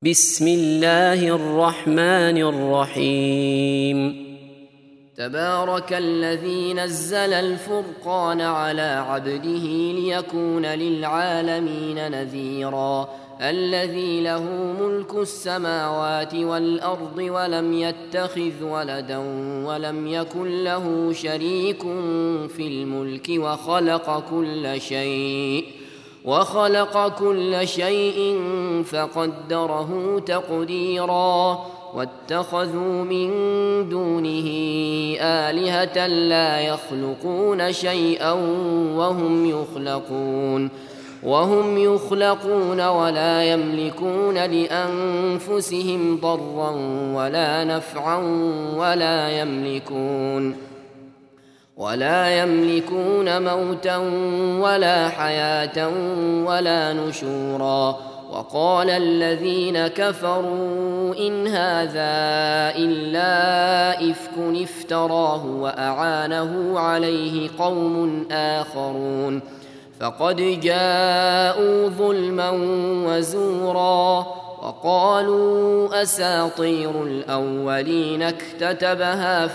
بسم الله الرحمن الرحيم. تبارك الذي نزل الفرقان على عبده ليكون للعالمين نذيرا. الذي له ملك السماوات والأرض ولم يتخذ ولدا ولم يكن له شريك في الملك وخلق كل شيء فقدره تقديرا. واتخذوا من دونه آلهة لا يخلقون شيئا وهم يخلقون ولا يملكون لأنفسهم ضرا ولا نفعا ولا يملكون موتا ولا حياة ولا نشورا. وقال الذين كفروا إن هذا إلا إفك افتراه وأعانه عليه قوم آخرون فقد جاءوا ظلما وزورا. وقالوا أساطير الأولين اكتتبها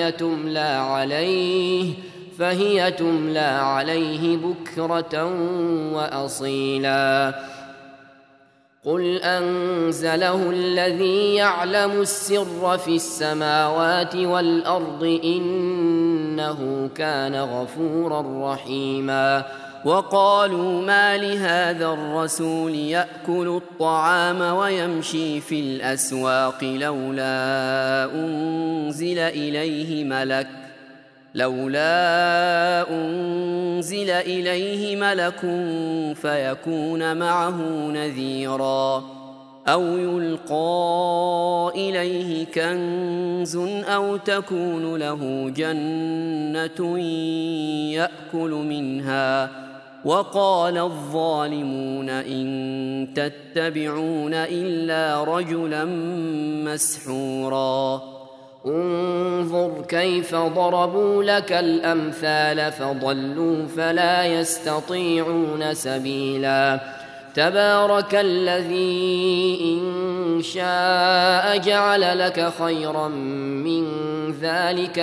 فهي تملى عليه بكرة وأصيلا. قل أنزله الذي يعلم السر في السماوات والأرض إنه كان غفورا رحيما. وقالوا ما لهذا الرسول يأكل الطعام ويمشي في الأسواق لولا أنزل إليه ملك فيكون معه نذيرا. أو يلقى إليه كنز أو تكون له جنة يأكل منها. وقال الظالمون إن تتبعون إلا رجلا مسحورا. انظر كيف ضربوا لك الأمثال فضلوا فلا يستطيعون سبيلا. تبارك الذي إن شاء جعل لك خيرا من ذلك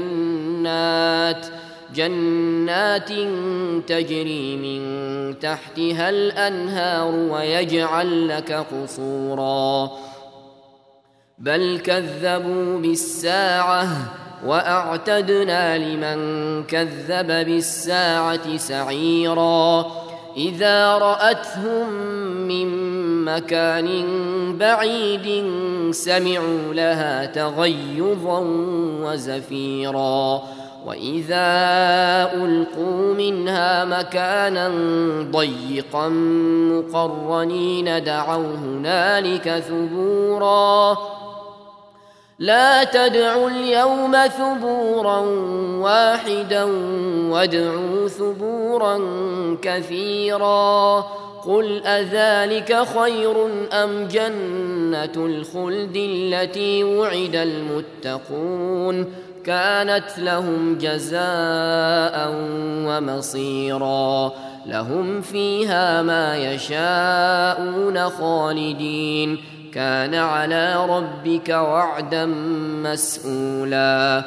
جنات تجري من تحتها الأنهار ويجعل لك قصورا. بل كذبوا بالساعة وأعتدنا لمن كذب بالساعة سعيرا. إذا رأتهم من مكان بعيد سمعوا لها تغيظا وزفيرا. وإذا ألقوا منها مكانا ضيقا مقرنين دعوا هنالك ثبورا. لا تدعوا اليوم ثبورا واحدا وادعوا ثبورا كثيرا. قل أذلك خير أم جنة الخلد التي وعد المتقون كانت لهم جزاء ومصيرا. لهم فيها ما يشاءون خالدين كان على ربك وعدا مسئولا.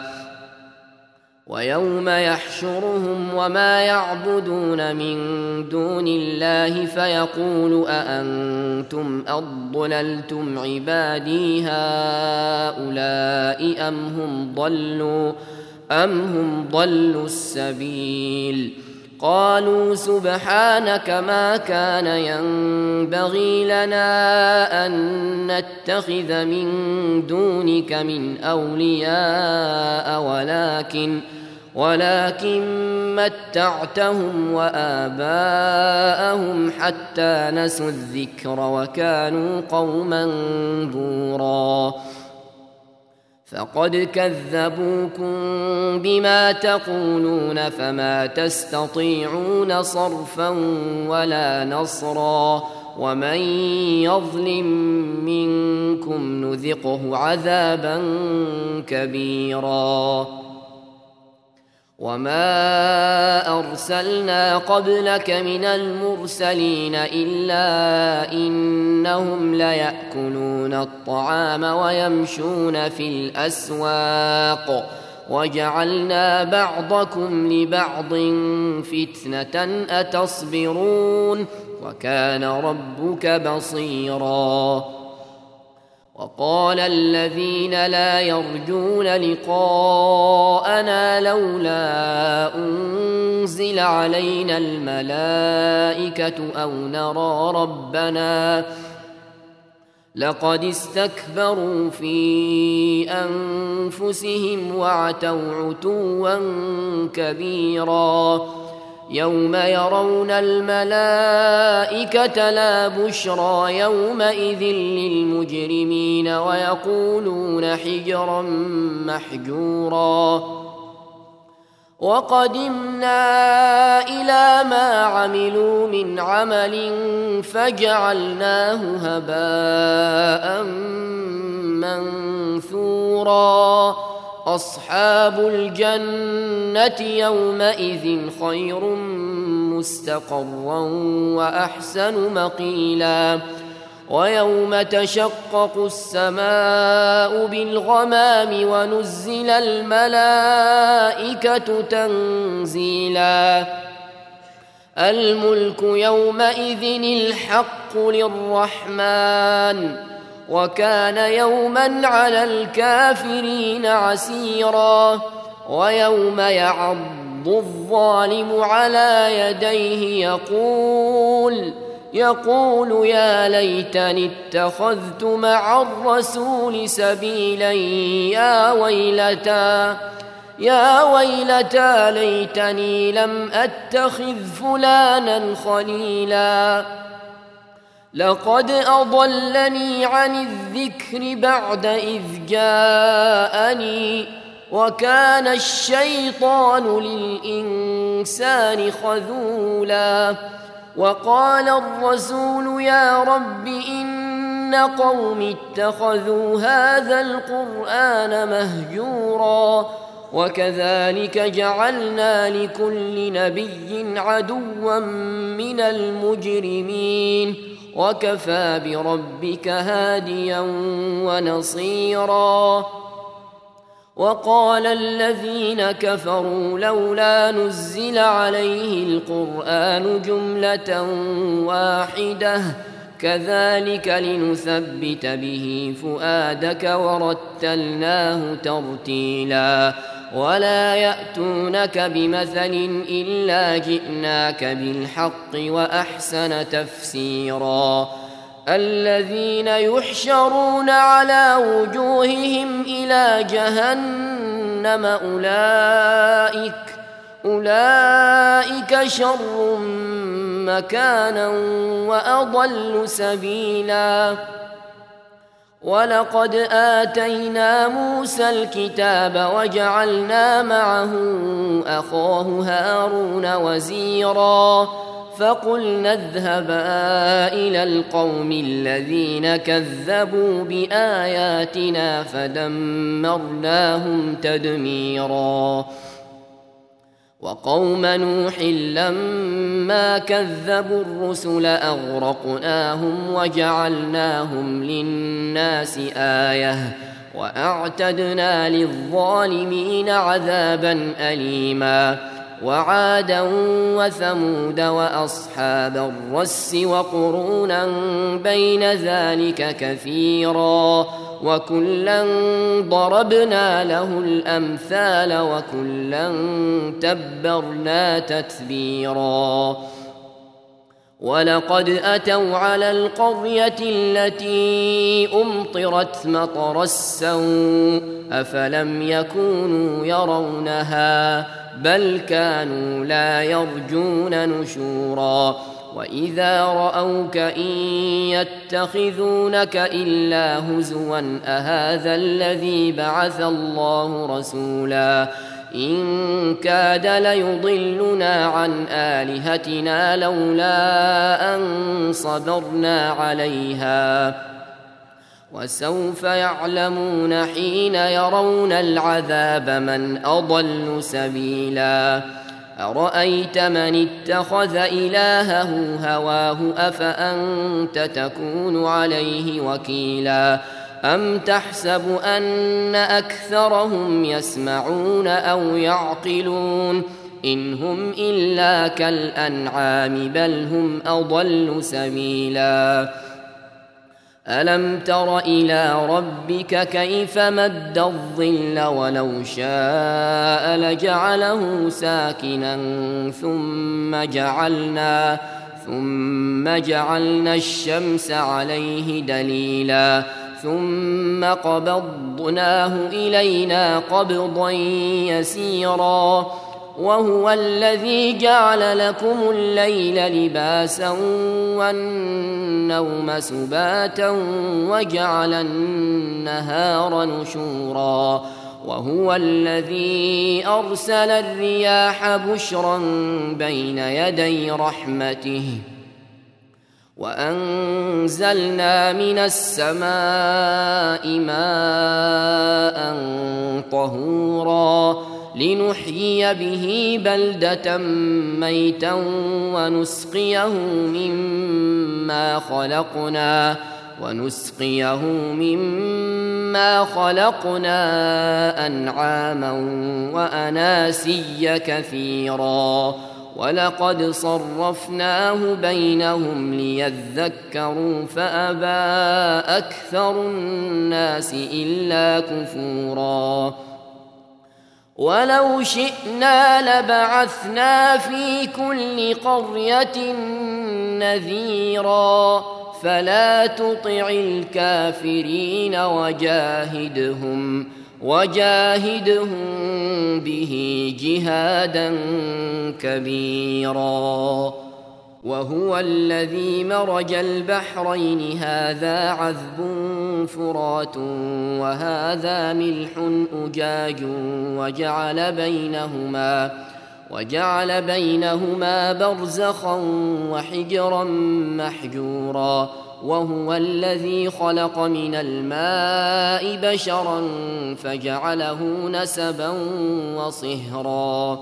ويوم يحشرهم وما يعبدون من دون الله فيقول أأنتم أضللتم عبادي هؤلاء أم هم ضلوا السبيل. قالوا سبحانك ما كان ينبغي لنا أن نتخذ من دونك من أولياء ولكن متعتهم وآباءهم حتى نسوا الذكر وكانوا قوما بورا. فقد كذبوكم بما تقولون فما تستطيعون صرفا ولا نصرا. ومن يظلم منكم نذقه عذابا كبيرا. وما أرسلنا قبلك من المرسلين إلا إنهم ليأكلون الطعام ويمشون في الأسواق وجعلنا بعضكم لبعض فتنة أتصبرون وكان ربك بصيرا. وقال الذين لا يرجون لقاءنا لولا أنزل علينا الملائكة أو نرى ربنا لقد استكبروا في أنفسهم وعتوا عتوا كبيرا. يوم يرون الملائكة لا بشرى يومئذ للمجرمين ويقولون حجرا محجورا. وقدمنا إلى ما عملوا من عمل فجعلناه هباء منثورا. أصحاب الجنة يومئذ خير مستقرا وأحسن مقيلا. ويوم تشقق السماء بالغمام ونزل الملائكة تنزيلا. الملك يومئذ الحق للرحمن وكان يوما على الكافرين عسيرا. ويوم يعض الظالم على يديه يقول يا ليتني اتخذت مع الرسول سبيلا يا ويلتى ليتني لم أتخذ فلانا خليلا لقد أضلني عن الذكر بعد إذ جاءني وكان الشيطان للإنسان خذولا. وقال الرسول يا رب إن قوم اتخذوا هذا القرآن مهجورا. وكذلك جعلنا لكل نبي عدوا من المجرمين وكفى بربك هاديا ونصيرا. وقال الذين كفروا لولا نزل عليه القرآن جملة واحدة كذلك لنثبت به فؤادك ورتلناه ترتيلا. ولا يأتونك بمثل إلا جئناك بالحق وأحسن تفسيرا. الذين يحشرون على وجوههم إلى جهنم أولئك شر مكانا وأضل سبيلا. ولقد آتينا موسى الكتاب وجعلنا معه أخاه هارون وزيرا. فقلنا اذهبا إلى القوم الذين كذبوا بآياتنا فدمرناهم تدميرا. وقوم نوح لما كذبوا الرسل أغرقناهم وجعلناهم للناس آية وأعتدنا للظالمين عذابا أليما. وعادا وثمود وأصحاب الرس وقرونا بين ذلك كثيرا وكلا ضربنا له الأمثال وكلا تبرنا تتبيرا. ولقد أتوا على القرية التي أمطرت مطر السوء أفلم يكونوا يرونها بل كانوا لا يرجون نشورا. وإذا رأوك إن يتخذونك إلا هزوا أهذا الذي بعث الله رسولا إن كاد ليضلنا عن آلهتنا لولا أن صبرنا عليها وسوف يعلمون حين يرون العذاب من أضل سبيلا أرأيت من اتخذ إلهه هواه أفأنت تكون عليه وكيلا أم تحسب أن أكثرهم يسمعون أو يعقلون إن هم إلا كالأنعام بل هم أضل سبيلا ألم تر إلى ربك كيف مد الظل ولو شاء لجعله ساكنا ثم جعلنا الشمس عليه دليلا ثم قبضناه إلينا قبضا يسيرا وهو الذي جعل لكم الليل لباسا والنوم سباتا وجعل النهار نشورا وهو الذي أرسل الرياح بشرا بين يدي رحمته وأنزلنا من السماء ماء طهورا لنحيي به بلدة ميتا ونسقيه مما خلقنا أنعاما وأناسيا كثيرا ولقد صرفناه بينهم ليذكروا فأبى أكثر الناس إلا كفورا ولو شئنا لبعثنا في كل قرية نذيرا فلا تطع الكافرين وجاهدهم به جهادا كبيرا وهو الذي مرج البحرين هذا عذب فرات وهذا ملح أجاج وجعل بينهما برزخا وحجرا محجورا وهو الذي خلق من الماء بشرا فجعله نسبا وصهرا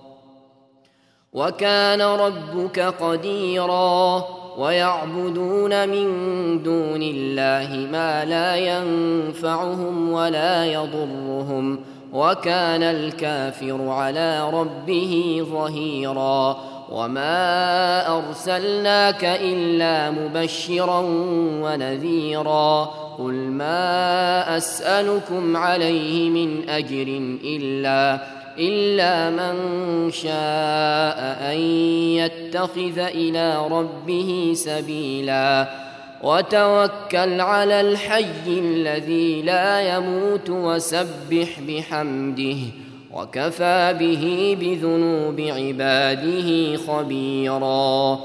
وكان ربك قديرا ويعبدون من دون الله ما لا ينفعهم ولا يضرهم وكان الكافر على ربه ظهيرا وما أرسلناك إلا مبشرا ونذيرا قل ما أسألكم عليه من أجر إلا من شاء أن يتخذ إلى ربه سبيلا وتوكل على الحي الذي لا يموت وسبح بحمده وكفى به بذنوب عباده خبيرا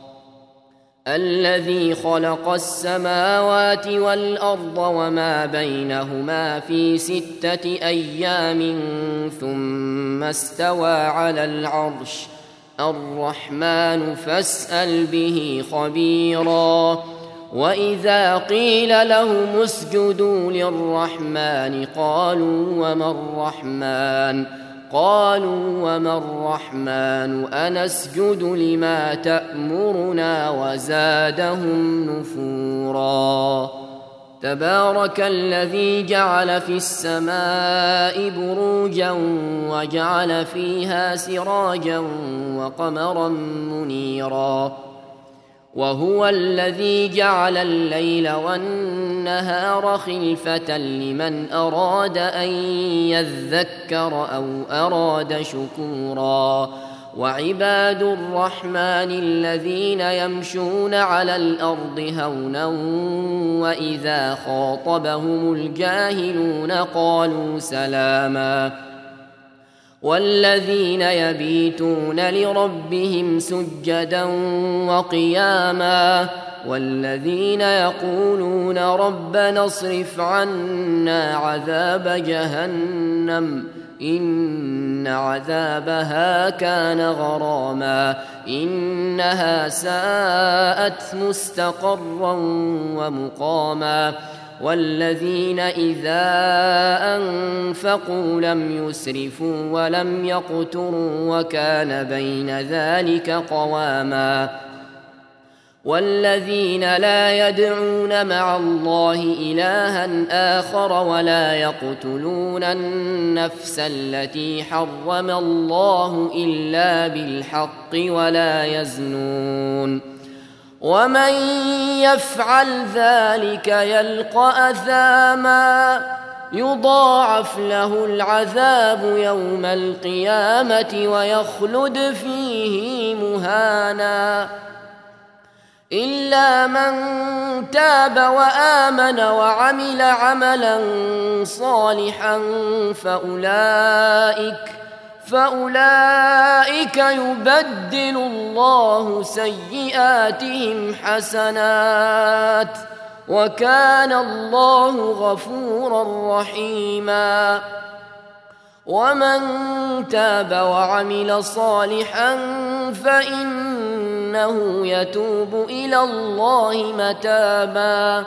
الذي خلق السماوات والأرض وما بينهما في 6 أيام ثم استوى على العرش الرحمن فاسأل به خبيرا وإذا قيل لهم اسجدوا للرحمن قالوا وما الرحمن أنسجد لما تأمرنا وزادهم نفورا تبارك الذي جعل في السماء بروجا وجعل فيها سراجا وقمرا منيرا وهو الذي جعل الليل والنهار خلفة لمن أراد أن يذكر أو أراد شكورا وعباد الرحمن الذين يمشون على الأرض هونا وإذا خاطبهم الجاهلون قالوا سلاما والذين يبيتون لربهم سجدا وقياما والذين يقولون ربنا اصرف عنا عذاب جهنم إن عذابها كان غراما إنها ساءت مستقرا ومقاما والذين إذا أنفقوا لم يسرفوا ولم يقتروا وكان بين ذلك قواما والذين لا يدعون مع الله إلها آخر ولا يقتلون النفس التي حرم الله إلا بالحق ولا يزنون ومن يفعل ذلك يلقى أثاما يضاعف له العذاب يوم القيامة ويخلد فيه مهانا إلا من تاب وآمن وعمل عملا صالحا فأولئك يبدل الله سيئاتهم حسنات وكان الله غفورا رحيما ومن تاب وعمل صالحا فإنه يتوب إلى الله متابا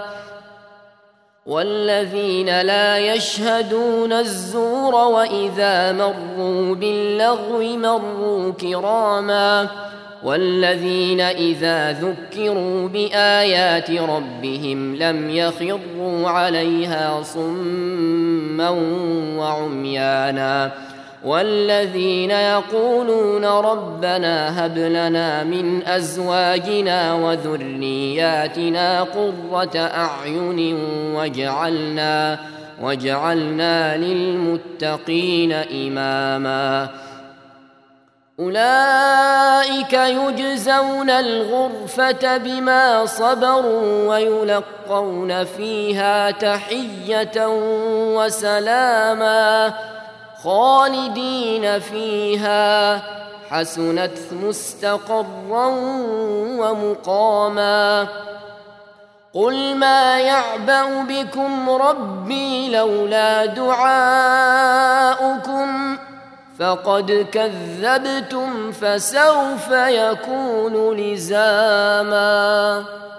والذين لا يشهدون الزور وإذا مروا باللغو مروا كراما والذين إذا ذكروا بآيات ربهم لم يخروا عليها صما وعميانا والذين يقولون ربنا هب لنا من أزواجنا وذرياتنا قرة أعين واجعلنا للمتقين إماما أولئك يجزون الغرفة بما صبروا ويلقون فيها تحية وسلاما خالدين فيها حسنت مستقرا ومقاما قل ما يعبأ بكم ربي لولا دعاؤكم فقد كذبتم فسوف يكون لزاما